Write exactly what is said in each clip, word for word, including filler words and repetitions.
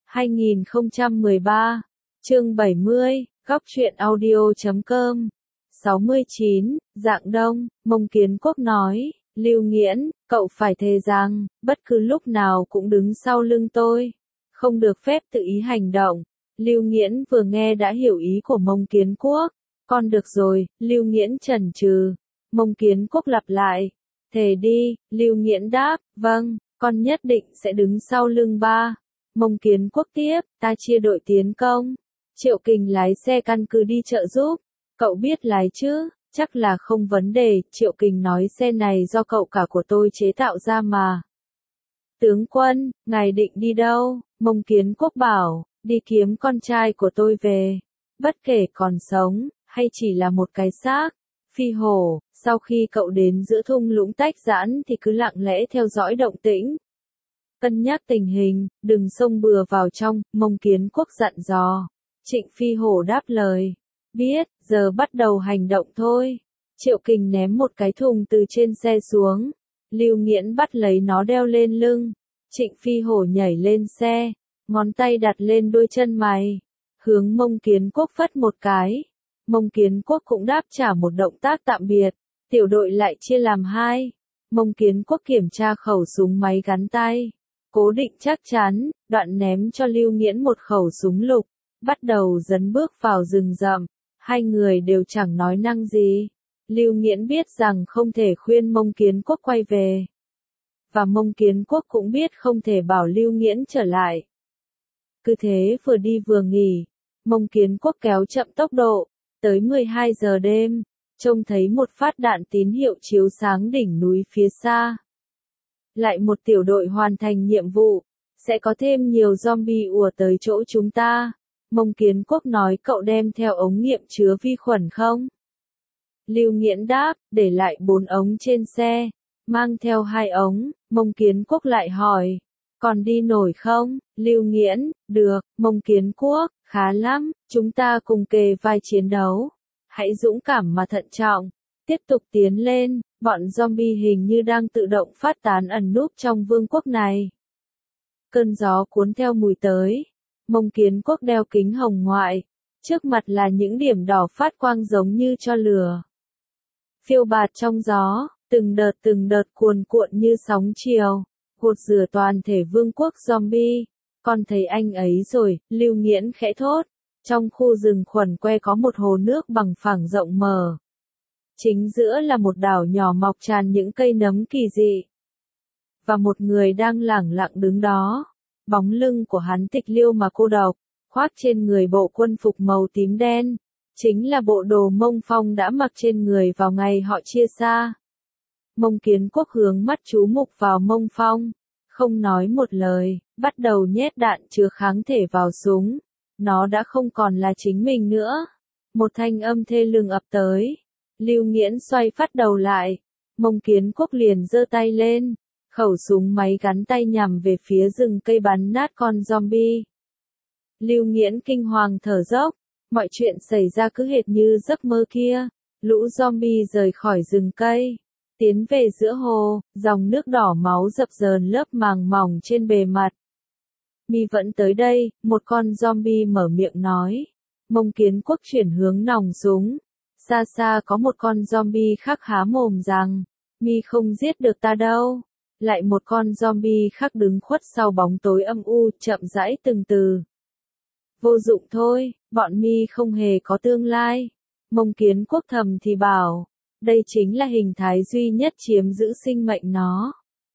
hai nghìn không trăm mười ba, chương bảy mươi, góc truyện audio chấm com. sáu mươi chín, Dạng Đông, Mông Kiến Quốc nói, Lưu Nghiễn, cậu phải thề rằng, bất cứ lúc nào cũng đứng sau lưng tôi, không được phép tự ý hành động. Lưu Nghiễn vừa nghe đã hiểu ý của Mông Kiến Quốc. Con được rồi, Lưu Nghiễn chần chừ. Mông Kiến Quốc lặp lại, thề đi. Lưu Nghiễn đáp, vâng, con nhất định sẽ đứng sau lưng ba. Mông Kiến Quốc tiếp, ta chia đội tiến công. Triệu Kình lái xe căn cứ đi trợ giúp. Cậu biết lái chứ? Chắc là không vấn đề. Triệu Kình nói xe này do cậu cả của tôi chế tạo ra mà. Tướng quân, ngài định đi đâu? Mông Kiến Quốc bảo, đi kiếm con trai của tôi về. Bất kể còn sống, hay chỉ là một cái xác. Phi Hổ, sau khi cậu đến giữa thung lũng tách giãn thì cứ lặng lẽ theo dõi động tĩnh. Cân nhắc tình hình, đừng xông bừa vào trong, Mông Kiến Quốc dặn dò. Trịnh Phi Hổ đáp lời. Biết, giờ bắt đầu hành động thôi. Triệu Kình ném một cái thùng từ trên xe xuống. Lưu Nghiễn bắt lấy nó đeo lên lưng. Trịnh Phi Hổ nhảy lên xe, ngón tay đặt lên đôi chân mày, hướng Mông Kiến Quốc phất một cái. Mông Kiến Quốc cũng đáp trả một động tác tạm biệt. Tiểu đội lại chia làm hai. Mông Kiến Quốc kiểm tra khẩu súng máy gắn tay, cố định chắc chắn, đoạn ném cho Lưu Nghiễn một khẩu súng lục, bắt đầu dấn bước vào rừng rậm. Hai người đều chẳng nói năng gì. Lưu Nghiễn biết rằng không thể khuyên Mông Kiến Quốc quay về, và Mông Kiến Quốc cũng biết không thể bảo Lưu Nghiễn trở lại. Cứ thế vừa đi vừa nghỉ, Mông Kiến Quốc kéo chậm tốc độ, tới mười hai giờ đêm, trông thấy một phát đạn tín hiệu chiếu sáng đỉnh núi phía xa. Lại một tiểu đội hoàn thành nhiệm vụ, sẽ có thêm nhiều zombie ùa tới chỗ chúng ta. Mông Kiến Quốc nói, cậu đem theo ống nghiệm chứa vi khuẩn không? Lưu Nghiễn đáp, để lại bốn ống trên xe, mang theo hai ống. Mông Kiến Quốc lại hỏi, còn đi nổi không? Lưu Nghiễn, được. Mông Kiến Quốc, khá lắm, chúng ta cùng kề vai chiến đấu. Hãy dũng cảm mà thận trọng, tiếp tục tiến lên. Bọn zombie hình như đang tự động phát tán ẩn núp trong vương quốc này. Cơn gió cuốn theo mùi tới. Mông Kiến Quốc đeo kính hồng ngoại, trước mặt là những điểm đỏ phát quang giống như tro lửa, phiêu bạt trong gió, từng đợt từng đợt cuồn cuộn như sóng chiều, gột rửa toàn thể vương quốc zombie. Con thấy anh ấy rồi, Lưu Nghiễn khẽ thốt. Trong khu rừng khuẩn que có một hồ nước bằng phẳng rộng mở. Chính giữa là một đảo nhỏ mọc tràn những cây nấm kỳ dị. Và một người đang lẳng lặng đứng đó. Bóng lưng của hắn tịch liêu mà cô độc, khoác trên người bộ quân phục màu tím đen. Chính là bộ đồ Mông Phong đã mặc trên người vào ngày họ chia xa. Mông Kiến Quốc hướng mắt chú mục vào Mông Phong, không nói một lời, bắt đầu nhét đạn chứa kháng thể vào súng. Nó đã không còn là chính mình nữa. Một thanh âm thê lương ập tới. Lưu Nghiễn xoay phát đầu lại. Mông Kiến Quốc liền giơ tay lên. Khẩu súng máy gắn tay nhằm về phía rừng cây bắn nát con zombie. Lưu Nghiễn kinh hoàng thở dốc. Mọi chuyện xảy ra cứ hệt như giấc mơ kia. Lũ zombie rời khỏi rừng cây, tiến về giữa hồ, dòng nước đỏ máu dập dờn lớp màng mỏng trên bề mặt. Mi vẫn tới đây, một con zombie mở miệng nói. Mông Kiến Quốc chuyển hướng nòng súng. Xa xa có một con zombie khác há mồm rằng, Mi không giết được ta đâu. Lại một con zombie khác đứng khuất sau bóng tối âm u, chậm rãi từng từ. Vô dụng thôi, bọn Mi không hề có tương lai. Mông Kiến Quốc thầm thì bảo, đây chính là hình thái duy nhất chiếm giữ sinh mệnh nó.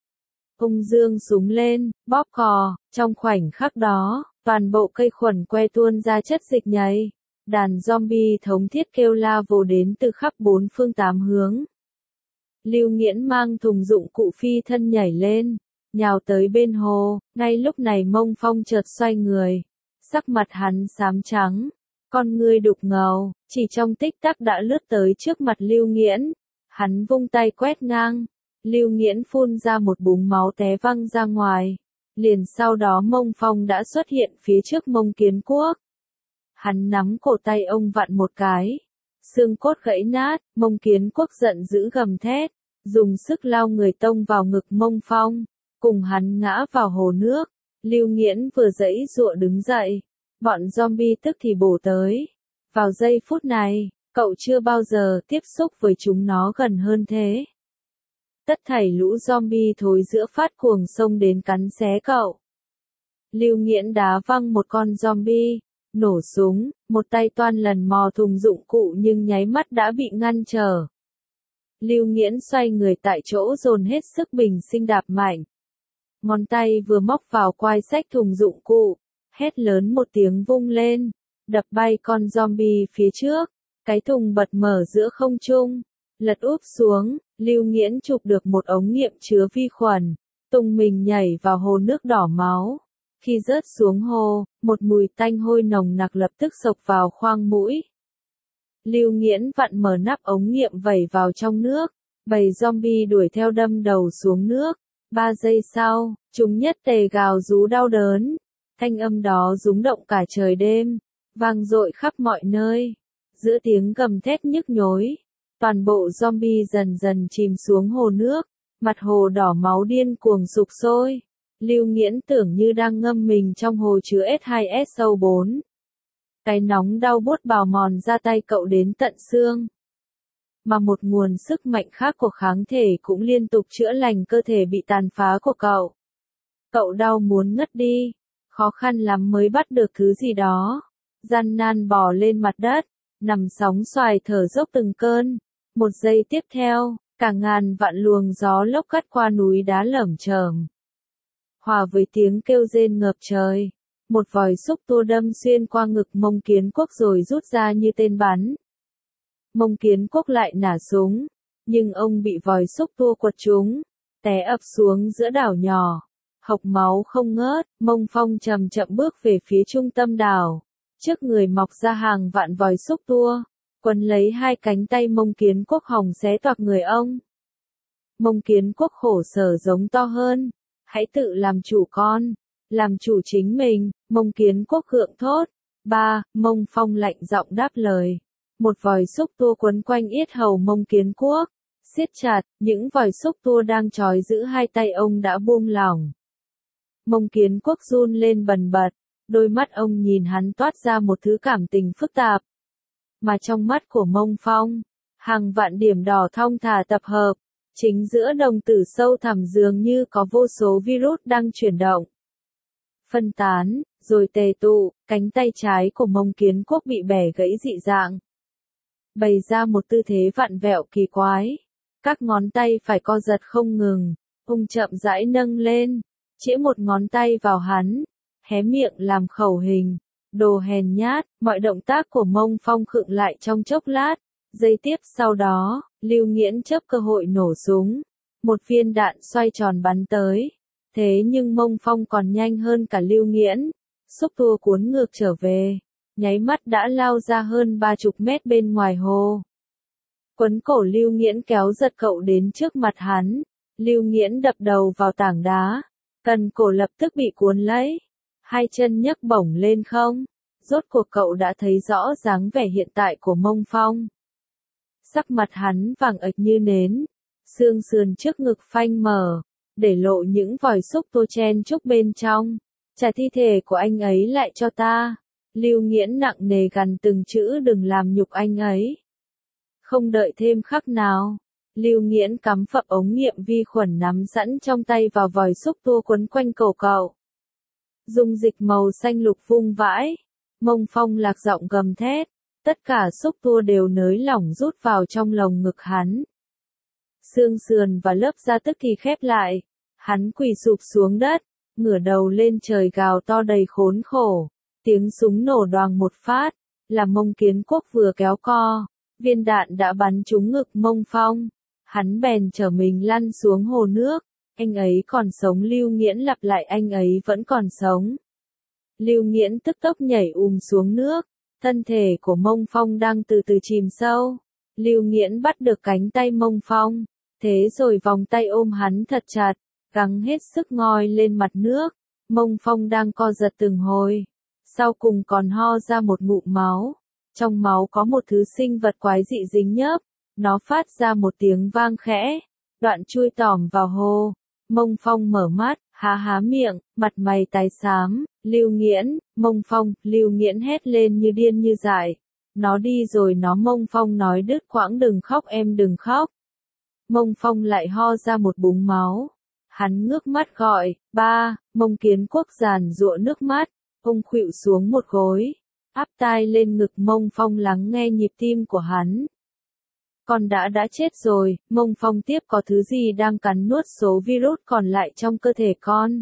Ông giương súng lên, bóp cò, trong khoảnh khắc đó, toàn bộ cây khuẩn que tuôn ra chất dịch nhầy. Đàn zombie thống thiết kêu la vồ đến từ khắp bốn phương tám hướng. Lưu Nghiễn mang thùng dụng cụ phi thân nhảy lên, nhào tới bên hồ. Ngay lúc này Mông Phong chợt xoay người, sắc mặt hắn xám trắng, con ngươi đục ngầu, chỉ trong tích tắc đã lướt tới trước mặt Lưu Nghiễn. Hắn vung tay quét ngang, Lưu Nghiễn phun ra một búng máu té văng ra ngoài. Liền sau đó Mông Phong đã xuất hiện phía trước Mông Kiến Quốc. Hắn nắm cổ tay ông vặn một cái, xương cốt gãy nát. Mông Kiến Quốc giận dữ gầm thét, dùng sức lao người tông vào ngực Mông Phong, cùng hắn ngã vào hồ nước. Lưu Nghiễn vừa giãy giụa đứng dậy, bọn zombie tức thì bổ tới. Vào giây phút này, cậu chưa bao giờ tiếp xúc với chúng nó gần hơn thế. Tất thảy lũ zombie thối giữa phát cuồng xông đến cắn xé cậu. Lưu Nghiễn đá văng một con zombie, nổ súng, một tay toan lần mò thùng dụng cụ nhưng nháy mắt đã bị ngăn trở. Lưu Nghiễn xoay người tại chỗ dồn hết sức bình sinh đạp mạnh. Ngón tay vừa móc vào quai xách thùng dụng cụ, hét lớn một tiếng vung lên, đập bay con zombie phía trước, cái thùng bật mở giữa không trung, lật úp xuống, Lưu Nghiễn chụp được một ống nghiệm chứa vi khuẩn, tung mình nhảy vào hồ nước đỏ máu. Khi rớt xuống hồ, một mùi tanh hôi nồng nặc lập tức xộc vào khoang mũi. Lưu Nghiễn vặn mở nắp ống nghiệm vẩy vào trong nước, bầy zombie đuổi theo đâm đầu xuống nước. Ba giây sau, chúng nhất tề gào rú đau đớn. Thanh âm đó rúng động cả trời đêm, vang dội khắp mọi nơi. Giữa tiếng gầm thét nhức nhối, toàn bộ zombie dần dần chìm xuống hồ nước, mặt hồ đỏ máu điên cuồng sục sôi. Lưu Nghiễn tưởng như đang ngâm mình trong hồ chứa S hai S O bốn. Cái nóng đau buốt bào mòn ra tay cậu đến tận xương. Mà một nguồn sức mạnh khác của kháng thể cũng liên tục chữa lành cơ thể bị tàn phá của cậu. Cậu đau muốn ngất đi, khó khăn lắm mới bắt được thứ gì đó. Gian nan bò lên mặt đất, nằm sóng xoài thở dốc từng cơn. Một giây tiếp theo, cả ngàn vạn luồng gió lốc cắt qua núi đá lởm chởm. Hòa với tiếng kêu rên ngập trời, một vòi xúc tua đâm xuyên qua ngực Mông Kiến Quốc rồi rút ra như tên bắn. Mông Kiến Quốc lại nả súng, nhưng ông bị vòi xúc tua quật trúng, té ập xuống giữa đảo nhỏ, hộc máu không ngớt. Mông Phong chậm chậm bước về phía trung tâm đảo, trước người mọc ra hàng vạn vòi xúc tua, quấn lấy hai cánh tay Mông Kiến Quốc hòng xé toạc người ông. Mông Kiến Quốc khổ sở giống to hơn, hãy tự làm chủ con, làm chủ chính mình. Mông Kiến Quốc gượng thốt. Ba, Mông Phong lạnh giọng đáp lời. Một vòi xúc tua quấn quanh yết hầu Mông Kiến Quốc, siết chặt, những vòi xúc tua đang trói giữ hai tay ông đã buông lỏng. Mông Kiến Quốc run lên bần bật, đôi mắt ông nhìn hắn toát ra một thứ cảm tình phức tạp. Mà trong mắt của Mông Phong, hàng vạn điểm đỏ thong thả tập hợp, chính giữa đồng tử sâu thẳm dường như có vô số virus đang chuyển động. Phân tán, rồi tề tụ, cánh tay trái của Mông Kiến Quốc bị bẻ gãy dị dạng. Bày ra một tư thế vặn vẹo kỳ quái. Các ngón tay phải co giật không ngừng, ông chậm rãi nâng lên, chĩa một ngón tay vào hắn, hé miệng làm khẩu hình. Đồ hèn nhát, mọi động tác của Mông Phong khựng lại trong chốc lát. Giây tiếp sau đó, Lưu Nghiễn chớp cơ hội nổ súng. Một viên đạn xoay tròn bắn tới. Thế nhưng Mông Phong còn nhanh hơn cả Lưu Nghiễn. Xúc tua cuốn ngược trở về, nháy mắt đã lao ra hơn ba chục mét bên ngoài hồ. Quấn cổ Lưu Nghiễn kéo giật cậu đến trước mặt hắn. Lưu Nghiễn đập đầu vào tảng đá, cần cổ lập tức bị cuốn lấy. Hai chân nhấc bổng lên không. Rốt cuộc cậu đã thấy rõ dáng vẻ hiện tại của Mông Phong. Sắc mặt hắn vàng ệch như nến, xương sườn trước ngực phanh mở, để lộ những vòi xúc tua chen chúc bên trong. Trả thi thể của anh ấy lại cho ta. Lưu Nghiễn nặng nề gằn từng chữ, đừng làm nhục anh ấy. Không đợi thêm khắc nào, Lưu Nghiễn cắm phập ống nghiệm vi khuẩn nắm sẵn trong tay vào vòi xúc tua quấn quanh cổ cậu. Dung dịch màu xanh lục vung vãi. Mông Phong lạc giọng gầm thét. Tất cả xúc tua đều nới lỏng rút vào trong lồng ngực hắn. Xương sườn và lớp da tức thì khép lại. Hắn quỳ sụp xuống đất, ngửa đầu lên trời gào to đầy khốn khổ. Tiếng súng nổ đoàng một phát, là Mông Kiến Quốc vừa kéo co. Viên đạn đã bắn trúng ngực Mông Phong. Hắn bèn trở mình lăn xuống hồ nước. Anh ấy còn sống. Lưu Nghiễn lặp lại, anh ấy vẫn còn sống. Lưu Nghiễn tức tốc nhảy ùm xuống nước. Thân thể của Mông Phong đang từ từ chìm sâu. Lưu Nghiễn bắt được cánh tay Mông Phong, thế rồi vòng tay ôm hắn thật chặt, gắng hết sức ngoi lên mặt nước. Mông Phong đang co giật từng hồi, sau cùng còn ho ra một ngụm máu. Trong máu có một thứ sinh vật quái dị dính nhớp, nó phát ra một tiếng vang khẽ, đoạn chui tỏm vào hồ. Mông Phong mở mắt, Há há miệng, mặt mày tái xám, Lưu Nghiễn, Mông Phong, Lưu Nghiễn hét lên như điên như dại. Nó đi rồi nó. Mông Phong nói đứt quãng, đừng khóc em đừng khóc. Mông Phong lại ho ra một búng máu. Hắn ngước mắt gọi, ba, Mông Kiến Quốc giàn giụa nước mắt, ông khuỵu xuống một gối, áp tai lên ngực Mông Phong lắng nghe nhịp tim của hắn. Con đã đã chết rồi, Mông Phong tiếp, có thứ gì đang cắn nuốt số virus còn lại trong cơ thể con.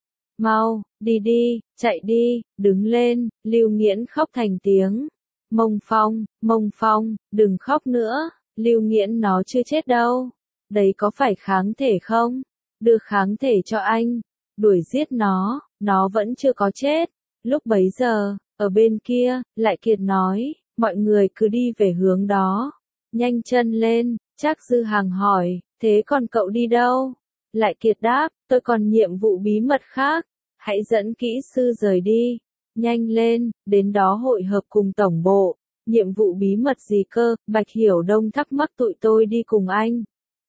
Mau, đi đi, chạy đi, đứng lên, Lưu Nghiễn khóc thành tiếng. Mông Phong, Mông Phong, đừng khóc nữa, Lưu Nghiễn nó chưa chết đâu. Đấy có phải kháng thể không? Đưa kháng thể cho anh. Đuổi giết nó, nó vẫn chưa có chết. Lúc bấy giờ, ở bên kia, Lại Kiệt nói, mọi người cứ đi về hướng đó. Nhanh chân lên, Trác Dư Hàng hỏi, thế còn cậu đi đâu? Lại Kiệt đáp, tôi còn nhiệm vụ bí mật khác. Hãy dẫn kỹ sư rời đi. Nhanh lên, đến đó hội hợp cùng tổng bộ. Nhiệm vụ bí mật gì cơ? Bạch Hiểu Đông thắc mắc. Tụi tôi đi cùng anh.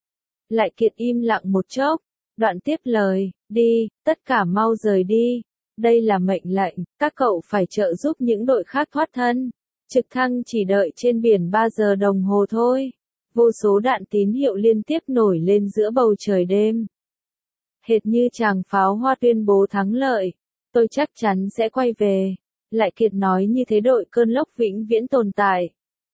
Lại Kiệt im lặng một chốc. Đoạn tiếp lời, đi, tất cả mau rời đi. Đây là mệnh lệnh, các cậu phải trợ giúp những đội khác thoát thân. Trực thăng chỉ đợi trên biển ba giờ đồng hồ thôi. Vô số đạn tín hiệu liên tiếp nổi lên giữa bầu trời đêm. Hệt như tràng pháo hoa tuyên bố thắng lợi. Tôi chắc chắn sẽ quay về. Lại Kiệt nói như thế đội cơn lốc vĩnh viễn tồn tại.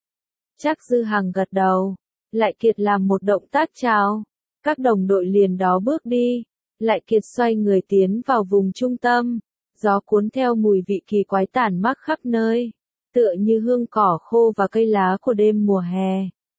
Trác Dư Hàng gật đầu. Lại Kiệt làm một động tác chào. Các đồng đội liền đó bước đi. Lại Kiệt xoay người tiến vào vùng trung tâm. Gió cuốn theo mùi vị kỳ quái tản mát khắp nơi. Tựa như hương cỏ khô và cây lá của đêm mùa hè.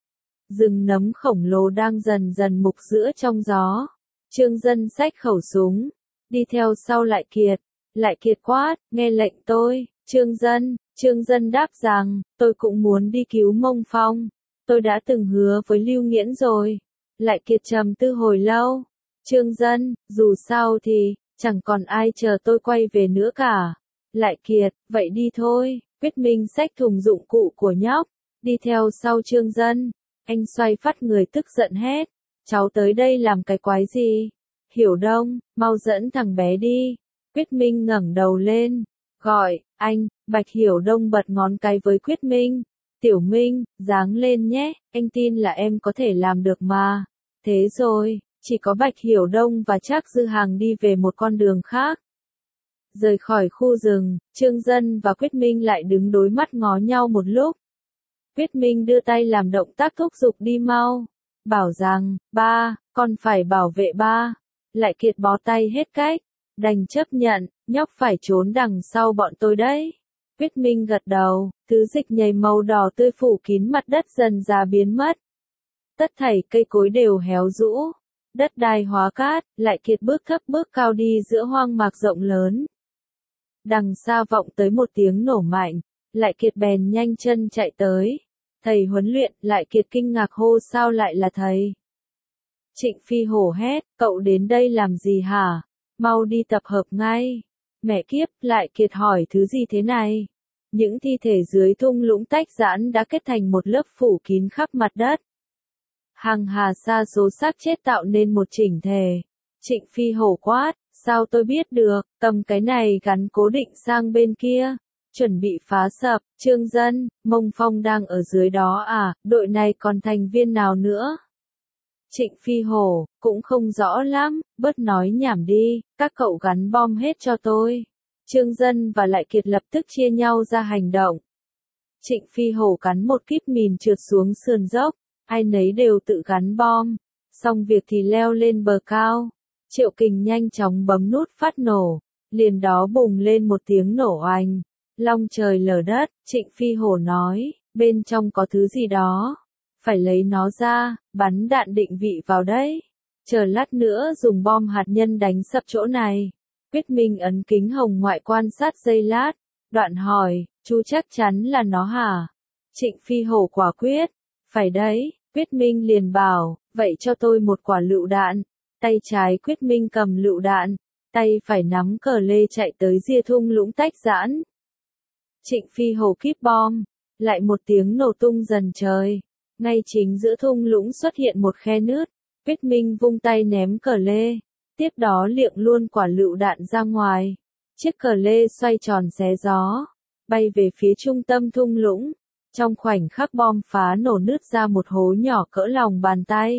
Rừng nấm khổng lồ đang dần dần mục giữa trong gió. Trương Dân xách khẩu súng. Đi theo sau Lại Kiệt. Lại Kiệt quát, nghe lệnh tôi. Trương Dân, Trương Dân đáp rằng, tôi cũng muốn đi cứu Mông Phong. Tôi đã từng hứa với Lưu Nghiễn rồi. Lại Kiệt trầm tư hồi lâu. Trương Dân, dù sao thì, chẳng còn ai chờ tôi quay về nữa cả. Lại Kiệt, vậy đi thôi. Quyết Minh xách thùng dụng cụ của nhóc. Đi theo sau Trương Dân. Anh xoay phát người tức giận hét. Cháu tới đây làm cái quái gì? Hiểu Đông, mau dẫn thằng bé đi. Quyết Minh ngẩng đầu lên. Gọi, anh, Bạch Hiểu Đông bật ngón cái với Quyết Minh. Tiểu Minh, dáng lên nhé, anh tin là em có thể làm được mà. Thế rồi, chỉ có Bạch Hiểu Đông và Trác Dư Hàng đi về một con đường khác. Rời khỏi khu rừng, Trương Dân và Quyết Minh lại đứng đối mắt ngó nhau một lúc. Quyết Minh đưa tay làm động tác thúc giục đi mau. Bảo rằng, ba, con phải bảo vệ ba. Lại Kiệt bó tay hết cách. Đành chấp nhận, nhóc phải trốn đằng sau bọn tôi đấy. Quyết Minh gật đầu, thứ dịch nhầy màu đỏ tươi phủ kín mặt đất dần dà biến mất. Tất thảy cây cối đều héo rũ. Đất đai hóa cát, Lại Kiệt bước thấp bước cao đi giữa hoang mạc rộng lớn. Đằng xa vọng tới một tiếng nổ mạnh, Lại Kiệt bèn nhanh chân chạy tới. Thầy huấn luyện, Lại Kiệt kinh ngạc hô sao lại là thầy. Trịnh Phi hổ hét, cậu đến đây làm gì hả? Mau đi tập hợp ngay. Mẹ kiếp, Lại Kiệt hỏi thứ gì thế này? Những thi thể dưới thung lũng tách giãn đã kết thành một lớp phủ kín khắp mặt đất. Hàng hà sa số xác chết tạo nên một chỉnh thể. Trịnh Phi hổ quát, sao tôi biết được, cầm cái này gắn cố định sang bên kia. Chuẩn bị phá sập, Trương Dân, Mông Phong đang ở dưới đó à, đội này còn thành viên nào nữa? Trịnh Phi hổ, cũng không rõ lắm, bớt nói nhảm đi, các cậu gắn bom hết cho tôi. Trương Dân và Lại Kiệt lập tức chia nhau ra hành động. Trịnh Phi hổ cắn một kíp mìn trượt xuống sườn dốc, ai nấy đều tự gắn bom. Xong việc thì leo lên bờ cao. Triệu Kình nhanh chóng bấm nút phát nổ, liền đó bùng lên một tiếng nổ oanh. Long trời lở đất, Trịnh Phi hổ nói, bên trong có thứ gì đó. Phải lấy nó ra, bắn đạn định vị vào đấy. Chờ lát nữa dùng bom hạt nhân đánh sập chỗ này. Quyết Minh ấn kính hồng ngoại quan sát giây lát. Đoạn hỏi, chú chắc chắn là nó hả? Trịnh Phi hổ quả quyết. Phải đấy, Quyết Minh liền bảo, vậy cho tôi một quả lựu đạn. Tay trái Quyết Minh cầm lựu đạn, tay phải nắm cờ lê chạy tới rìa thung lũng tách giãn. Trịnh Phi hổ kíp bom, lại một tiếng nổ tung dần trời. Ngay chính giữa thung lũng xuất hiện một khe nứt, Quyết Minh vung tay ném cờ lê. Tiếp đó liệng luôn quả lựu đạn ra ngoài. Chiếc cờ lê xoay tròn xé gió, bay về phía trung tâm thung lũng. Trong khoảnh khắc bom phá nổ nứt ra một hố nhỏ cỡ lòng bàn tay.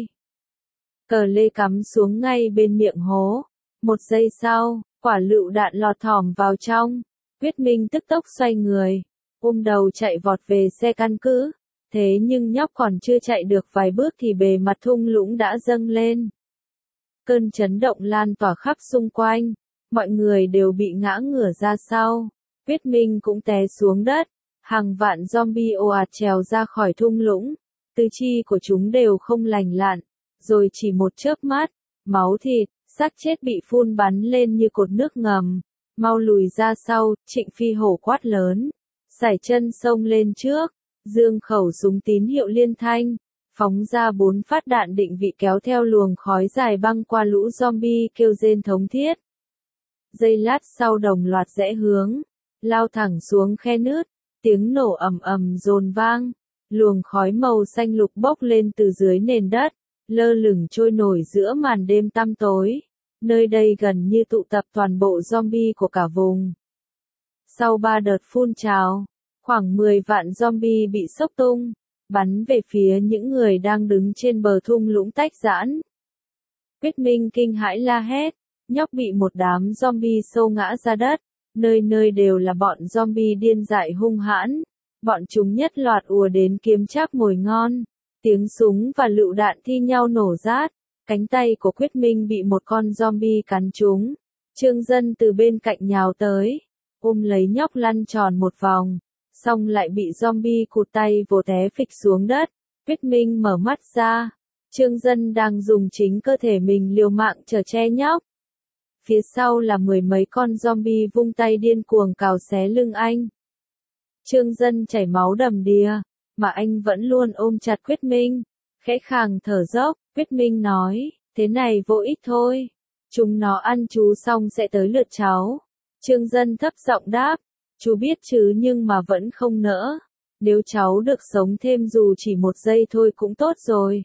Cờ lê cắm xuống ngay bên miệng hố. Một giây sau, quả lựu đạn lọt thỏm vào trong. Quyết Minh tức tốc xoay người, ôm đầu chạy vọt về xe căn cứ. Thế nhưng nhóc còn chưa chạy được vài bước thì bề mặt thung lũng đã dâng lên. Cơn chấn động lan tỏa khắp xung quanh. Mọi người đều bị ngã ngửa ra sau. Quyết Minh cũng té xuống đất. Hàng vạn zombie ồ ạt trèo ra khỏi thung lũng. Tứ chi của chúng đều không lành lặn. Rồi chỉ một chớp mắt, máu thịt, xác chết bị phun bắn lên như cột nước ngầm. Mau lùi ra sau, Trịnh Phi Hổ quát lớn. Sải chân xông lên trước, dương khẩu súng tín hiệu liên thanh, phóng ra bốn phát đạn định vị kéo theo luồng khói dài băng qua lũ zombie kêu rên thống thiết. Giây lát sau đồng loạt rẽ hướng, lao thẳng xuống khe nứt, tiếng nổ ầm ầm dồn vang, luồng khói màu xanh lục bốc lên từ dưới nền đất, lơ lửng trôi nổi giữa màn đêm tăm tối. Nơi đây gần như tụ tập toàn bộ zombie của cả vùng. Sau ba đợt phun trào, khoảng mười vạn zombie bị xốc tung, bắn về phía những người đang đứng trên bờ thung lũng tách giãn. Quyết Minh kinh hãi la hét, nhóc bị một đám zombie xô ngã ra đất, nơi nơi đều là bọn zombie điên dại hung hãn, bọn chúng nhất loạt ùa đến kiếm tráp mồi ngon, tiếng súng và lựu đạn thi nhau nổ rát. Cánh tay của Quyết Minh bị một con zombie cắn trúng. Trương Dân từ bên cạnh nhào tới, ôm lấy nhóc lăn tròn một vòng, xong lại bị zombie cụt tay vồ té phịch xuống đất. Quyết Minh mở mắt ra, Trương Dân đang dùng chính cơ thể mình liều mạng chở che nhóc. Phía sau là mười mấy con zombie vung tay điên cuồng cào xé lưng anh. Trương Dân chảy máu đầm đìa, mà anh vẫn luôn ôm chặt Quyết Minh, khẽ khàng thở dốc. Quyết Minh nói, thế này vô ích thôi. Chúng nó ăn chú xong sẽ tới lượt cháu. Trương Dân thấp giọng đáp, chú biết chứ nhưng mà vẫn không nỡ. Nếu cháu được sống thêm dù chỉ một giây thôi cũng tốt rồi.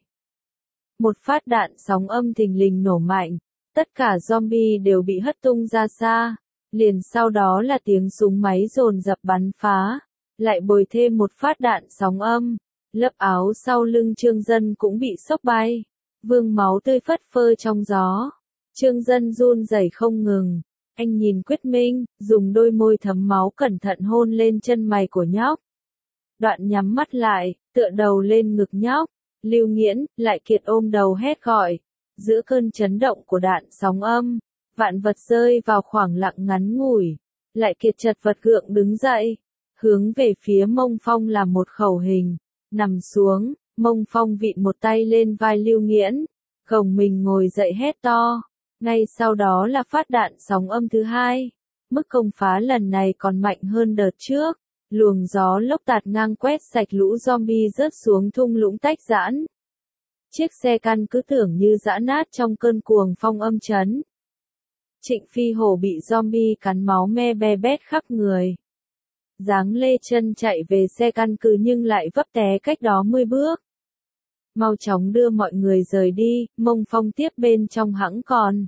Một phát đạn sóng âm thình lình nổ mạnh. Tất cả zombie đều bị hất tung ra xa. Liền sau đó là tiếng súng máy dồn dập bắn phá. Lại bồi thêm một phát đạn sóng âm. Lớp áo sau lưng Trương Dân cũng bị xốc bay. Vương máu tươi phất phơ trong gió. Trương Dân run rẩy không ngừng. Anh nhìn Quyết Minh, dùng đôi môi thấm máu cẩn thận hôn lên chân mày của nhóc. Đoạn nhắm mắt lại, tựa đầu lên ngực nhóc. Lưu Nghiễn, Lại Kiệt ôm đầu hét gọi. Giữa cơn chấn động của đạn sóng âm, vạn vật rơi vào khoảng lặng ngắn ngủi. Lại Kiệt chật vật gượng đứng dậy, hướng về phía Mông Phong làm một khẩu hình. Nằm xuống, Mông Phong vịn một tay lên vai Lưu Nghiễn, gồng mình ngồi dậy hét to. Ngay sau đó là phát đạn sóng âm thứ hai. Mức công phá lần này còn mạnh hơn đợt trước. Luồng gió lốc tạt ngang quét sạch lũ zombie rớt xuống thung lũng tách giãn. Chiếc xe căn cứ tưởng như giã nát trong cơn cuồng phong âm chấn. Trịnh Phi Hổ bị zombie cắn máu me be bét khắp người. Giáng lê chân chạy về xe căn cứ nhưng lại vấp té cách đó mười bước. Mau chóng đưa mọi người rời đi, Mông Phong tiếp bên trong hãng còn.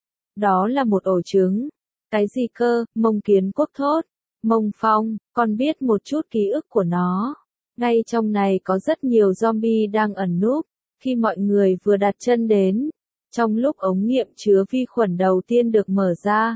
Đó là một ổ trứng. Cái gì cơ, Mông Kiến Quốc thốt. Mông Phong, con biết một chút ký ức của nó. Ngay trong này có rất nhiều zombie đang ẩn núp. Khi mọi người vừa đặt chân đến, trong lúc ống nghiệm chứa vi khuẩn đầu tiên được mở ra,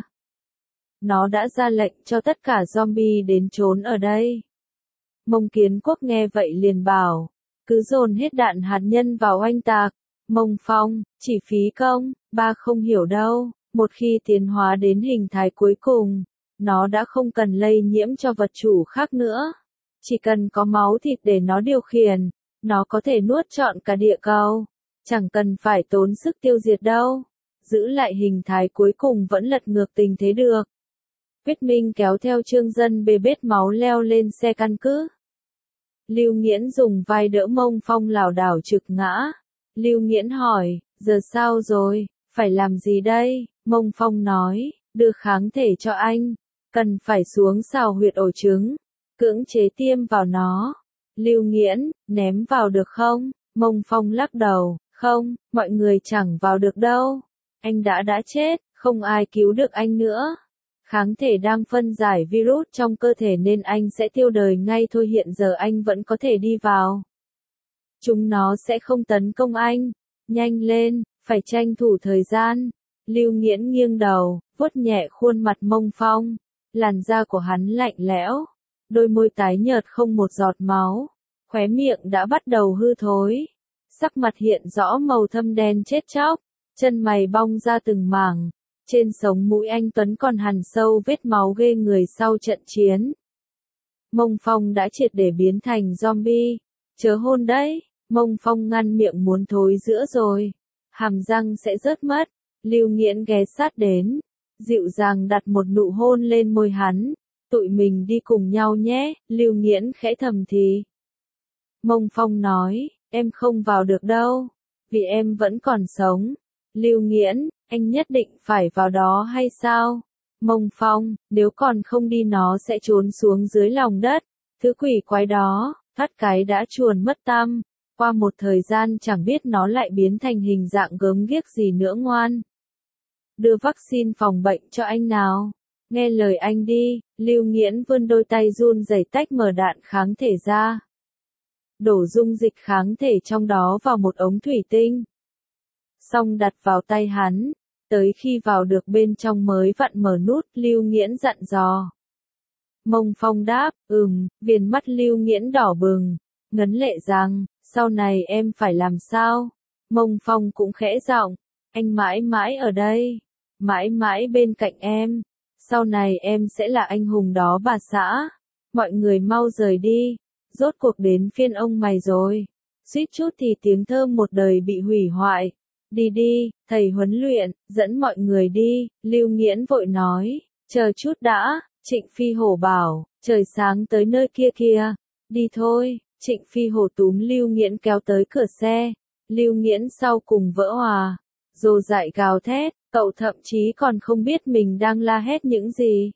nó đã ra lệnh cho tất cả zombie đến trốn ở đây. Mông Kiến Quốc nghe vậy liền bảo, cứ dồn hết đạn hạt nhân vào oanh tạc. Mông Phong, chỉ phí công, ba không hiểu đâu, một khi tiến hóa đến hình thái cuối cùng, nó đã không cần lây nhiễm cho vật chủ khác nữa. Chỉ cần có máu thịt để nó điều khiển, nó có thể nuốt trọn cả địa cầu. Chẳng cần phải tốn sức tiêu diệt đâu. Giữ lại hình thái cuối cùng vẫn lật ngược tình thế được. Quyết Minh kéo theo Trương Dân bê bết máu leo lên xe căn cứ. Lưu Nghiễn dùng vai đỡ Mông Phong lảo đảo trực ngã. Lưu Nghiễn hỏi, giờ sao rồi, phải làm gì đây? Mông Phong nói, đưa kháng thể cho anh. Cần phải xuống xào huyệt ổ trứng. Cưỡng chế tiêm vào nó. Lưu Nghiễn, ném vào được không? Mông Phong lắc đầu, không, mọi người chẳng vào được đâu. Anh đã đã chết, không ai cứu được anh nữa. Kháng thể đang phân giải virus trong cơ thể nên anh sẽ tiêu đời ngay thôi, hiện giờ anh vẫn có thể đi vào. Chúng nó sẽ không tấn công anh. Nhanh lên, phải tranh thủ thời gian. Lưu Nghiễn nghiêng đầu, vuốt nhẹ khuôn mặt Mông Phong. Làn da của hắn lạnh lẽo, đôi môi tái nhợt không một giọt máu, khóe miệng đã bắt đầu hư thối. Sắc mặt hiện rõ màu thâm đen chết chóc, chân mày bong ra từng mảng. Trên sống mũi anh Tuấn còn hằn sâu vết máu ghê người sau trận chiến. Mông Phong đã triệt để biến thành zombie. Chớ hôn đấy, Mông Phong ngăn miệng muốn thối giữa rồi. Hàm răng sẽ rớt mất. Lưu Nghiễn ghé sát đến, dịu dàng đặt một nụ hôn lên môi hắn. Tụi mình đi cùng nhau nhé, Lưu Nghiễn khẽ thầm thì. Mông Phong nói, em không vào được đâu, vì em vẫn còn sống. Lưu Nghiễn, anh nhất định phải vào đó hay sao? Mông Phong, nếu còn không đi nó sẽ trốn xuống dưới lòng đất. Thứ quỷ quái đó, thoát cái đã chuồn mất tăm. Qua một thời gian chẳng biết nó lại biến thành hình dạng gớm ghiếc gì nữa ngoan. Đưa vaccine phòng bệnh cho anh nào. Nghe lời anh đi, Lưu Nghiễn vươn đôi tay run rẩy tách mở đạn kháng thể ra. Đổ dung dịch kháng thể trong đó vào một ống thủy tinh. Xong đặt vào tay hắn, tới khi vào được bên trong mới vặn mở nút, Lưu Nghiễn dặn dò. Mông Phong đáp, ừm, viền mắt Lưu Nghiễn đỏ bừng, ngấn lệ rằng, sau này em phải làm sao? Mông Phong cũng khẽ giọng, anh mãi mãi ở đây, mãi mãi bên cạnh em, sau này em sẽ là anh hùng đó bà xã. Mọi người mau rời đi, rốt cuộc đến phiên ông mày rồi. Suýt chút thì tiếng thơm một đời bị hủy hoại. Đi đi, thầy huấn luyện, dẫn mọi người đi, Lưu Nghiễn vội nói, chờ chút đã, Trịnh Phi Hổ bảo, trời sáng tới nơi kia kìa, đi thôi. Trịnh Phi Hổ túm Lưu Nghiễn kéo tới cửa xe, Lưu Nghiễn sau cùng vỡ òa, rồ dại gào thét, cậu thậm chí còn không biết mình đang la hét những gì.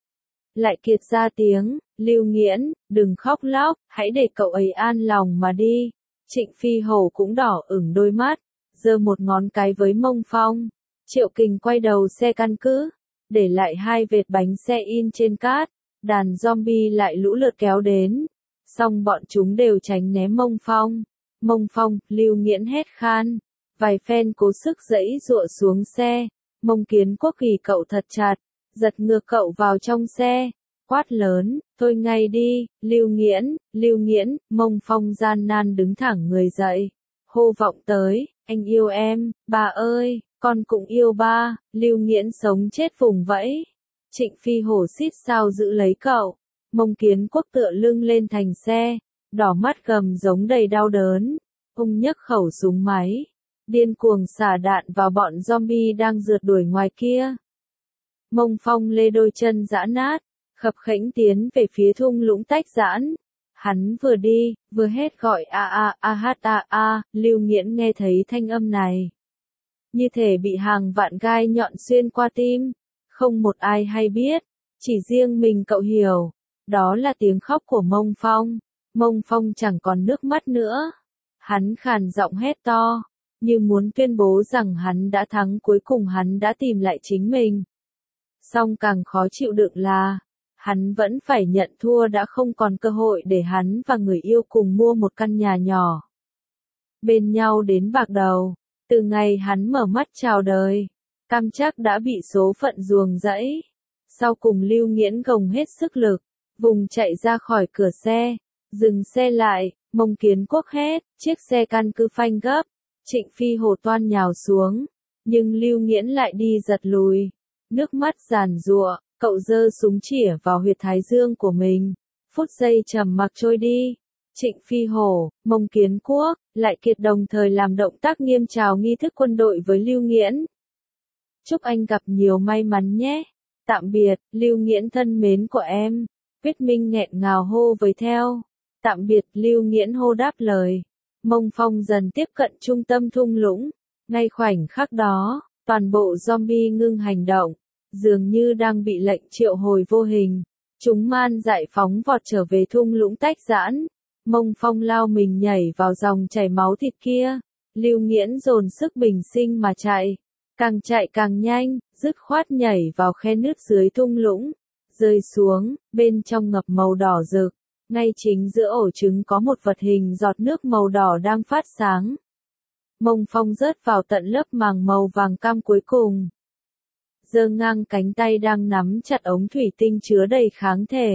Lại kiệt ra tiếng, Lưu Nghiễn, đừng khóc lóc, hãy để cậu ấy an lòng mà đi. Trịnh Phi Hổ cũng đỏ ửng đôi mắt, giơ một ngón cái với Mông Phong. Triệu Kình quay đầu xe căn cứ, để lại hai vệt bánh xe in trên cát, đàn zombie lại lũ lượt kéo đến. Xong bọn chúng đều tránh né Mông Phong. Mông Phong, Lưu Nghiễn hét khan. Vài phen cố sức giãy giụa xuống xe. Mông Kiến Quốc ghì cậu thật chặt, giật ngược cậu vào trong xe. Quát lớn, thôi ngay đi, Lưu Nghiễn, Lưu Nghiễn. Mông Phong gian nan đứng thẳng người dậy. Hô vọng tới, anh yêu em, bà ơi, con cũng yêu ba. Lưu Nghiễn sống chết vùng vẫy. Trịnh Phi Hổ xít sao giữ lấy cậu. Mông Kiến Quốc tựa lưng lên thành xe, đỏ mắt gầm giống đầy đau đớn. Ông nhấc khẩu súng máy, điên cuồng xả đạn vào bọn zombie đang rượt đuổi ngoài kia. Mông Phong lê đôi chân giã nát, khập khẽnh tiến về phía thung lũng tách giãn. Hắn vừa đi, vừa hét gọi a a a h a a, Lưu Nghiễn nghe thấy thanh âm này. Như thể bị hàng vạn gai nhọn xuyên qua tim. Không một ai hay biết, chỉ riêng mình cậu hiểu. Đó là tiếng khóc của Mông Phong. Mông Phong chẳng còn nước mắt nữa. Hắn khàn giọng hét to, như muốn tuyên bố rằng hắn đã thắng, cuối cùng hắn đã tìm lại chính mình. Song càng khó chịu đựng là, hắn vẫn phải nhận thua, đã không còn cơ hội để hắn và người yêu cùng mua một căn nhà nhỏ. Bên nhau đến bạc đầu, từ ngày hắn mở mắt chào đời, cam chắc đã bị số phận ruồng rẫy. Sau cùng Lưu Nghiễn gồng hết sức lực, vùng chạy ra khỏi cửa xe, dừng xe lại, Mông Kiến Quốc hét, chiếc xe căn cứ phanh gấp. Trịnh Phi Hổ toan nhào xuống, nhưng Lưu Nghiễn lại đi giật lùi. Nước mắt giàn giụa, cậu giơ súng chĩa vào huyệt thái dương của mình. Phút giây trầm mặc trôi đi. Trịnh Phi Hổ, Mông Kiến Quốc, lại kiệt đồng thời làm động tác nghiêm chào nghi thức quân đội với Lưu Nghiễn. Chúc anh gặp nhiều may mắn nhé. Tạm biệt, Lưu Nghiễn thân mến của em. Viết Minh nghẹn ngào hô với theo. Tạm biệt, Lưu Nghiễn hô đáp lời. Mông Phong dần tiếp cận trung tâm thung lũng. Ngay khoảnh khắc đó, toàn bộ zombie ngưng hành động, dường như đang bị lệnh triệu hồi vô hình. Chúng man dại phóng vọt trở về thung lũng tách giãn. Mông Phong lao mình nhảy vào dòng chảy máu thịt kia. Lưu Nghiễn dồn sức bình sinh mà chạy. Càng chạy càng nhanh, dứt khoát nhảy vào khe nứt dưới thung lũng, rơi xuống, bên trong ngập màu đỏ rực. Ngay chính giữa ổ trứng có một vật hình giọt nước màu đỏ đang phát sáng. Mông Phong rớt vào tận lớp màng màu vàng cam cuối cùng. Giơ ngang cánh tay đang nắm chặt ống thủy tinh chứa đầy kháng thể.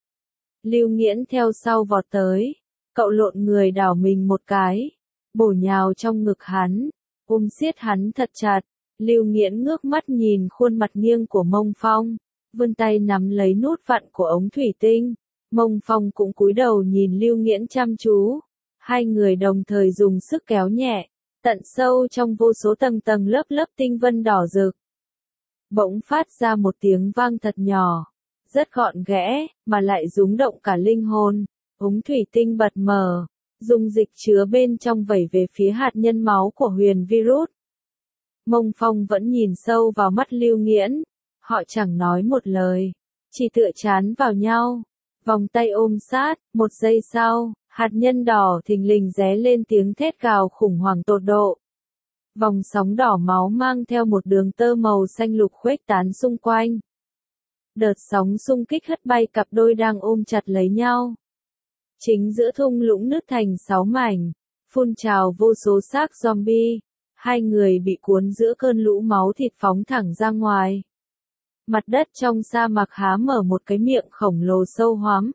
Lưu Nghiễn theo sau vọt tới. Cậu lộn người đảo mình một cái. Bổ nhào trong ngực hắn. Ôm siết hắn thật chặt. Lưu Nghiễn ngước mắt nhìn khuôn mặt nghiêng của Mông Phong. Vươn tay nắm lấy nút vặn của ống thủy tinh. Mông Phong cũng cúi đầu nhìn Lưu Nghiễn chăm chú. Hai người đồng thời dùng sức kéo nhẹ. Tận sâu trong vô số tầng tầng lớp lớp tinh vân đỏ rực. Bỗng phát ra một tiếng vang thật nhỏ. Rất gọn ghẽ, mà lại rung động cả linh hồn. Ống thủy tinh bật mở. Dung dịch chứa bên trong vẩy về phía hạt nhân máu của huyền virus. Mông Phong vẫn nhìn sâu vào mắt Lưu Nghiễn. Họ chẳng nói một lời. Chỉ tựa chán vào nhau. Vòng tay ôm sát, một giây sau, hạt nhân đỏ thình lình ré lên tiếng thét gào khủng hoảng tột độ. Vòng sóng đỏ máu mang theo một đường tơ màu xanh lục khuếch tán xung quanh. Đợt sóng xung kích hất bay cặp đôi đang ôm chặt lấy nhau. Chính giữa thung lũng nứt thành sáu mảnh, phun trào vô số xác zombie. Hai người bị cuốn giữa cơn lũ máu thịt phóng thẳng ra ngoài. Mặt đất trong sa mạc há mở một cái miệng khổng lồ sâu hoắm.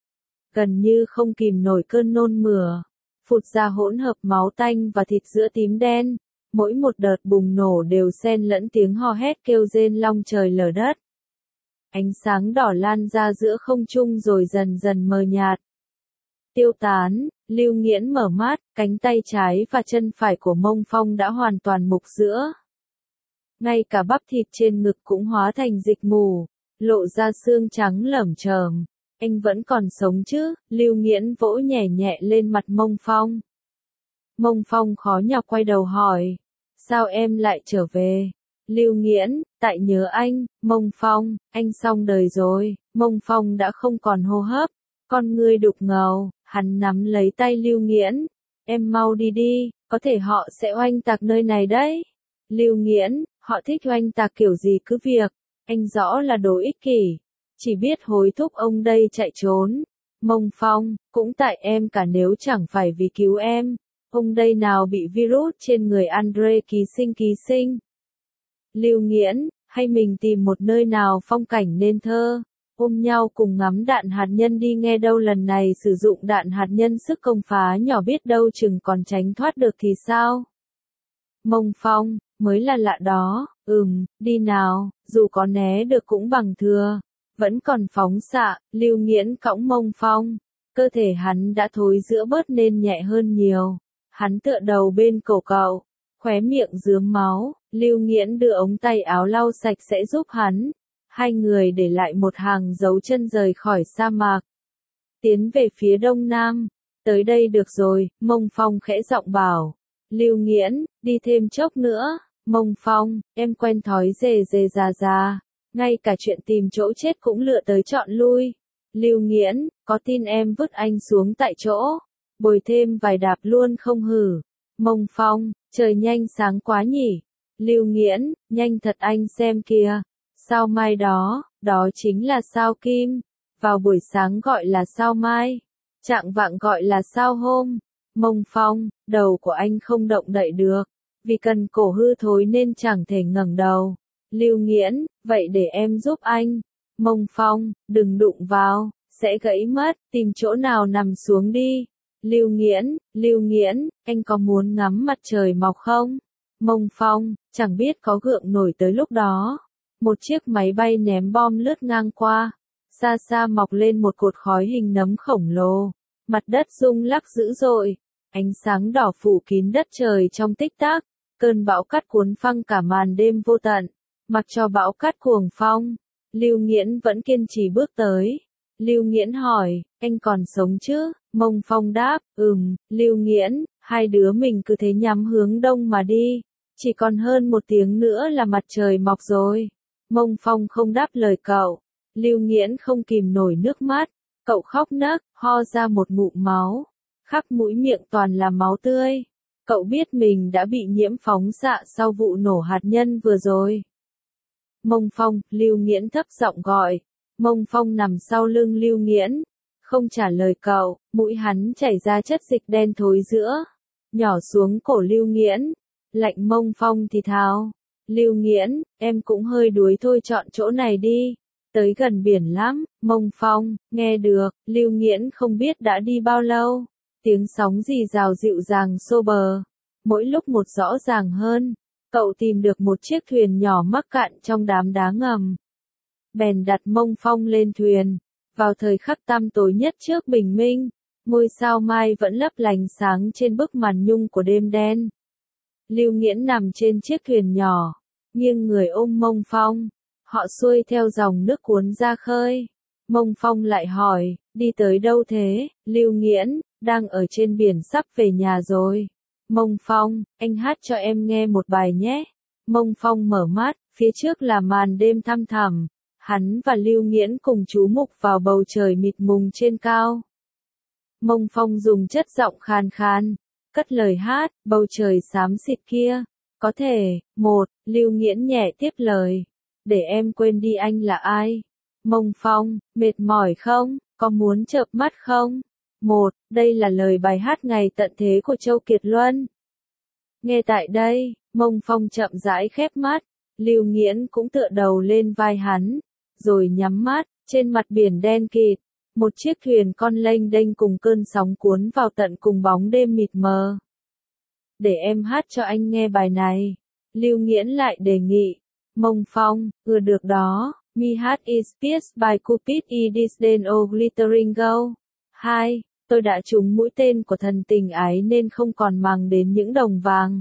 Gần như không kìm nổi cơn nôn mửa. Phụt ra hỗn hợp máu tanh và thịt giữa tím đen. Mỗi một đợt bùng nổ đều xen lẫn tiếng hò hét kêu rên long trời lở đất. Ánh sáng đỏ lan ra giữa không trung rồi dần dần mờ nhạt. Tiêu tán, Lưu Nghiễn mở mắt, cánh tay trái và chân phải của Mông Phong đã hoàn toàn mục giữa. Ngay cả bắp thịt trên ngực cũng hóa thành dịch mù, lộ ra xương trắng lởm chởm. Anh vẫn còn sống chứ? Lưu Nghiễn vỗ nhẹ nhẹ lên mặt Mông Phong. Mông Phong khó nhọc quay đầu hỏi. Sao em lại trở về? Lưu Nghiễn, tại nhớ anh. Mông Phong, anh xong đời rồi. Mông Phong đã không còn hô hấp. Con ngươi đục ngầu, hắn nắm lấy tay Lưu Nghiễn. Em mau đi đi, có thể họ sẽ oanh tạc nơi này đấy. Lưu Nghiễn, họ thích oanh tạc kiểu gì cứ việc. Anh rõ là đồ ích kỷ. Chỉ biết hối thúc ông đây chạy trốn. Mông Phong, cũng tại em cả nếu chẳng phải vì cứu em. Ông đây nào bị virus trên người Andre ký sinh ký sinh. Lưu Nghiễn, hay mình tìm một nơi nào phong cảnh nên thơ. Ôm nhau cùng ngắm đạn hạt nhân đi, nghe đâu lần này sử dụng đạn hạt nhân sức công phá nhỏ biết đâu chừng còn tránh thoát được thì sao. Mông Phong, mới là lạ đó. Ừm, đi nào, dù có né được cũng bằng thừa. Vẫn còn phóng xạ. Lưu Nghiễn cõng Mông Phong. Cơ thể hắn đã thối rữa bớt nên nhẹ hơn nhiều. Hắn tựa đầu bên cổ cậu. Khóe miệng rướm máu. Lưu Nghiễn đưa ống tay áo lau sạch sẽ giúp hắn. Hai người để lại một hàng dấu chân rời khỏi sa mạc. Tiến về phía đông nam. Tới đây được rồi, Mông Phong khẽ giọng bảo. Lưu Nghiễn, đi thêm chốc nữa. Mông Phong, em quen thói rề rề già già. Ngay cả chuyện tìm chỗ chết cũng lựa tới chọn lui. Lưu Nghiễn, có tin em vứt anh xuống tại chỗ. Bồi thêm vài đạp luôn không hử. Mông Phong, trời nhanh sáng quá nhỉ. Lưu Nghiễn, nhanh thật anh xem kìa. Sao mai đó, đó chính là sao kim. Vào buổi sáng gọi là sao mai. Trạng vạng gọi là sao hôm. Mông Phong, đầu của anh không động đậy được. Vì cần cổ hư thối nên chẳng thể ngẩng đầu. Lưu Nghiễn, vậy để em giúp anh. Mông Phong, đừng đụng vào, sẽ gãy mất, tìm chỗ nào nằm xuống đi. Lưu Nghiễn, Lưu Nghiễn, anh có muốn ngắm mặt trời mọc không? Mông Phong, chẳng biết có gượng nổi tới lúc đó. Một chiếc máy bay ném bom lướt ngang qua. Xa xa mọc lên một cột khói hình nấm khổng lồ. Mặt đất rung lắc dữ dội. Ánh sáng đỏ phủ kín đất trời trong tích tắc. Cơn bão cát cuốn phăng cả màn đêm vô tận. Mặc cho bão cát cuồng phong. Lưu Nghiễn vẫn kiên trì bước tới. Lưu Nghiễn hỏi, anh còn sống chứ? Mông Phong đáp, ừm. Lưu Nghiễn, hai đứa mình cứ thế nhắm hướng đông mà đi. Chỉ còn hơn một tiếng nữa là mặt trời mọc rồi. Mông Phong không đáp lời cậu. Lưu Nghiễn không kìm nổi nước mắt. Cậu khóc nấc, ho ra một ngụm máu. Khắp mũi miệng toàn là máu tươi. Cậu biết mình đã bị nhiễm phóng xạ sau vụ nổ hạt nhân vừa rồi. Mông Phong, Lưu Nghiễn thấp giọng gọi. Mông Phong nằm sau lưng Lưu Nghiễn, không trả lời cậu, mũi hắn chảy ra chất dịch đen thối giữa, nhỏ xuống cổ Lưu Nghiễn. Lạnh Mông Phong thì thào. Lưu Nghiễn, em cũng hơi đuối thôi, chọn chỗ này đi. Tới gần biển lắm. Mông Phong, nghe được. Lưu Nghiễn không biết đã đi bao lâu. Tiếng sóng rì rào dịu dàng xô bờ. Mỗi lúc một rõ ràng hơn. Cậu tìm được một chiếc thuyền nhỏ mắc cạn trong đám đá ngầm. Bèn đặt Mông Phong lên thuyền. Vào thời khắc tăm tối nhất trước bình minh, ngôi sao mai vẫn lấp lánh sáng trên bức màn nhung của đêm đen. Lưu Nghiễn nằm trên chiếc thuyền nhỏ, nghiêng người ôm Mông Phong. Họ xuôi theo dòng nước cuốn ra khơi. Mông Phong lại hỏi, đi tới đâu thế? Lưu Nghiễn, đang ở trên biển sắp về nhà rồi. Mông Phong, anh hát cho em nghe một bài nhé. Mông Phong mở mắt, phía trước là màn đêm thăm thẳm. Hắn và Lưu Nghiễn cùng chú mục vào bầu trời mịt mùng trên cao. Mông Phong dùng chất giọng khàn khàn, cất lời hát, bầu trời xám xịt kia. Có thể, một, Lưu Nghiễn nhẹ tiếp lời. Để em quên đi anh là ai. Mông Phong, mệt mỏi không? Có muốn chợp mắt không? Một, đây là lời bài hát ngày tận thế của Châu Kiệt Luân. Nghe tại đây, Mông Phong chậm rãi khép mắt. Lưu Nghiễn cũng tựa đầu lên vai hắn, rồi nhắm mắt. Trên mặt biển đen kịt, một chiếc thuyền con lênh đênh cùng cơn sóng cuốn vào tận cùng bóng đêm mịt mờ. Để em hát cho anh nghe bài này. Lưu Nghiễn lại đề nghị. Mông Phong, ưa được đó. Mi hát is pierced by Cupid Idisden o glittering gold. Hai, tôi đã trúng mũi tên của thần tình ái nên không còn màng đến những đồng vàng.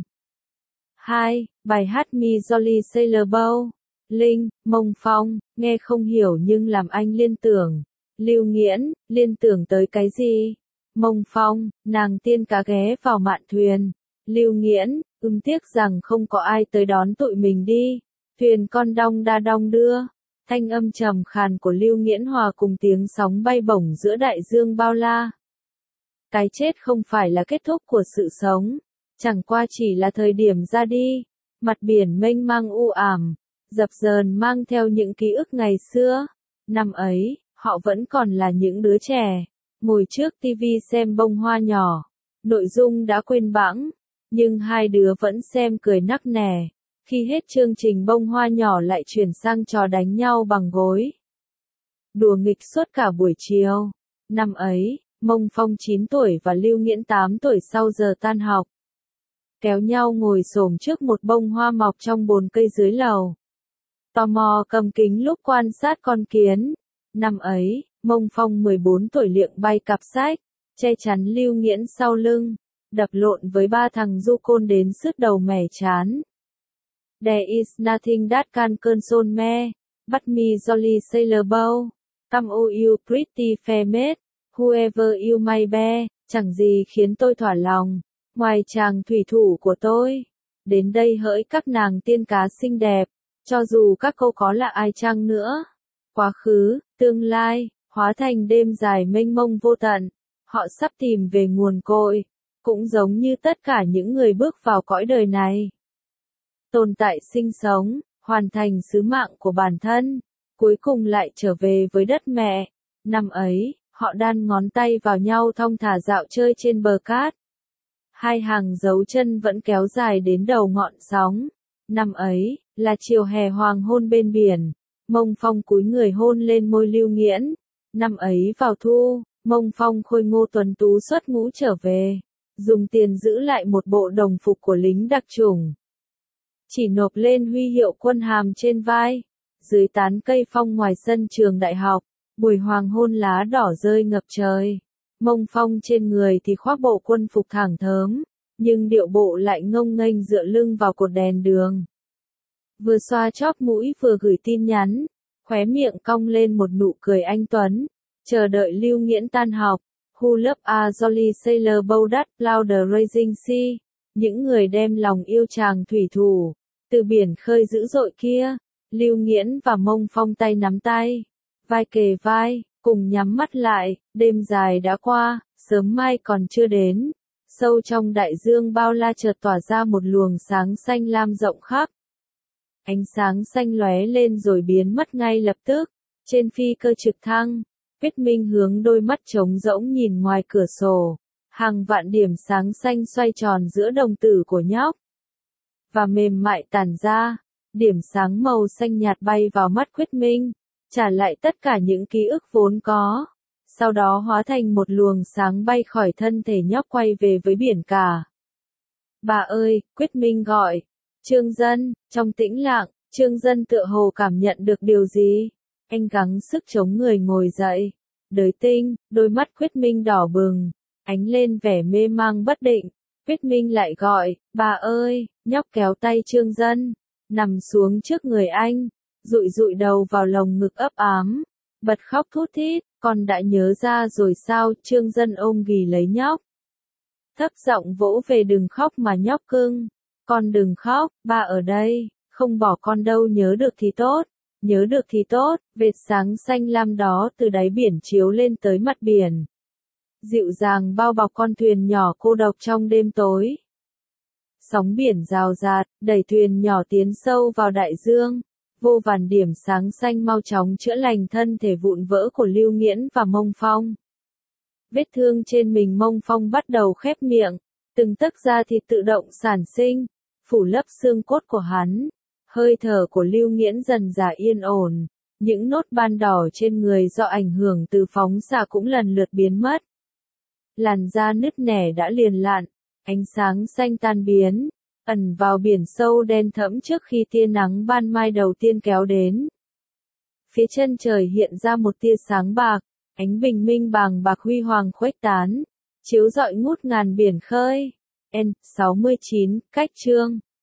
Hai, bài hát Mi Jolly Sailor Bow. Linh, Mông Phong, nghe không hiểu nhưng làm anh liên tưởng. Lưu Nghiễn, liên tưởng tới cái gì? Mông Phong, nàng tiên cá ghé vào mạn thuyền. Lưu Nghiễn, ưm tiếc rằng không có ai tới đón tụi mình đi. Thuyền con đong đa đong đưa. Thanh âm trầm khàn của Lưu Nghiễn hòa cùng tiếng sóng bay bổng giữa đại dương bao la. Cái chết không phải là kết thúc của sự sống, chẳng qua chỉ là thời điểm ra đi. Mặt biển mênh mang u ảm, dập dờn mang theo những ký ức ngày xưa. Năm ấy, họ vẫn còn là những đứa trẻ, ngồi trước tivi xem bông hoa nhỏ. Nội dung đã quên bẵng, nhưng hai đứa vẫn xem cười nắc nẻ. Khi hết chương trình bông hoa nhỏ lại chuyển sang trò đánh nhau bằng gối. Đùa nghịch suốt cả buổi chiều. Năm ấy, Mông Phong chín tuổi và Lưu Nghiễn tám tuổi sau giờ tan học. Kéo nhau ngồi xổm trước một bông hoa mọc trong bồn cây dưới lầu. Tò mò cầm kính lúp quan sát con kiến. Năm ấy, Mông Phong mười bốn tuổi liệng bay cặp sách, che chắn Lưu Nghiễn sau lưng, đập lộn với ba thằng du côn đến sứt đầu mẻ chán. There is nothing that can console me, but me jolly sailor bow. Come oh you pretty fair maid, whoever you may be, chẳng gì khiến tôi thỏa lòng, ngoài chàng thủy thủ của tôi. Đến đây hỡi các nàng tiên cá xinh đẹp, cho dù các cô có là ai chăng nữa. Quá khứ, tương lai, hóa thành đêm dài mênh mông vô tận, họ sắp tìm về nguồn cội, cũng giống như tất cả những người bước vào cõi đời này. Tồn tại sinh sống, hoàn thành sứ mạng của bản thân, cuối cùng lại trở về với đất mẹ. Năm ấy, họ đan ngón tay vào nhau thong thả dạo chơi trên bờ cát. Hai hàng dấu chân vẫn kéo dài đến đầu ngọn sóng. Năm ấy, là chiều hè hoàng hôn bên biển. Mông Phong cúi người hôn lên môi Lưu Nghiễn. Năm ấy vào thu, Mông Phong khôi ngô tuấn tú xuất ngũ trở về, dùng tiền giữ lại một bộ đồng phục của lính đặc chủng. Chỉ nộp lên huy hiệu quân hàm trên vai. Dưới tán cây phong ngoài sân trường đại học, buổi hoàng hôn lá đỏ rơi ngập trời. Mông Phong trên người thì khoác bộ quân phục thẳng thớm, nhưng điệu bộ lại ngông nghênh dựa lưng vào cột đèn đường. Vừa xoa chóp mũi vừa gửi tin nhắn, khóe miệng cong lên một nụ cười anh tuấn, chờ đợi Lưu Nghiễn tan học. Who love a jolly sailor bow that plow the raging sea. Những người đem lòng yêu chàng thủy thủ, từ biển khơi dữ dội kia. Lưu Nghiễn và Mông Phong tay nắm tay, vai kề vai, cùng nhắm mắt lại. Đêm dài đã qua, sớm mai còn chưa đến. sâu trong đại dương bao la chợt tỏa ra một luồng sáng xanh lam rộng khắp. Ánh sáng xanh lóe lên rồi biến mất ngay lập tức. Trên phi cơ trực thăng, Viết Minh hướng đôi mắt trống rỗng nhìn ngoài cửa sổ. Hàng vạn điểm sáng xanh xoay tròn giữa đồng tử của nhóc. Và mềm mại tản ra, điểm sáng màu xanh nhạt bay vào mắt Quyết Minh, trả lại tất cả những ký ức vốn có. Sau đó hóa thành một luồng sáng bay khỏi thân thể nhóc quay về với biển cả. Bà ơi, Quyết Minh gọi. Trương Dân, trong tĩnh lặng, Trương Dân tựa hồ cảm nhận được điều gì. Anh gắng sức chống người ngồi dậy. Đới tinh, đôi mắt Quyết Minh đỏ bừng, ánh lên vẻ mê mang bất định. Quyết Minh lại gọi, bà ơi, nhóc kéo tay Trương Dân, nằm xuống trước người anh, dụi dụi đầu vào lồng ngực ấp ám, bật khóc thút thít, con đã nhớ ra rồi sao? Trương Dân ôm ghì lấy nhóc. Thấp giọng vỗ về, đừng khóc mà nhóc cưng, con đừng khóc, ba ở đây, không bỏ con đâu, nhớ được thì tốt, nhớ được thì tốt. Vệt sáng xanh lam đó từ đáy biển chiếu lên tới mặt biển, dịu dàng bao bọc con thuyền nhỏ cô độc trong đêm tối. Sóng biển rào rạt, đẩy thuyền nhỏ tiến sâu vào đại dương. Vô vàn điểm sáng xanh mau chóng chữa lành thân thể vụn vỡ của Lưu Nghiễn và Mông Phong. Vết thương trên mình Mông Phong bắt đầu khép miệng, từng tấc da thịt tự động sản sinh, phủ lấp xương cốt của hắn. Hơi thở của Lưu Nghiễn dần dà yên ổn, những nốt ban đỏ trên người do ảnh hưởng từ phóng xạ cũng lần lượt biến mất. Làn da nứt nẻ đã liền lạn, ánh sáng xanh tan biến, ẩn vào biển sâu đen thẫm trước khi tia nắng ban mai đầu tiên kéo đến. Phía chân trời hiện ra một tia sáng bạc, ánh bình minh bàng bạc huy hoàng khuếch tán, chiếu rọi ngút ngàn biển khơi. N sáu mươi chín, cách chương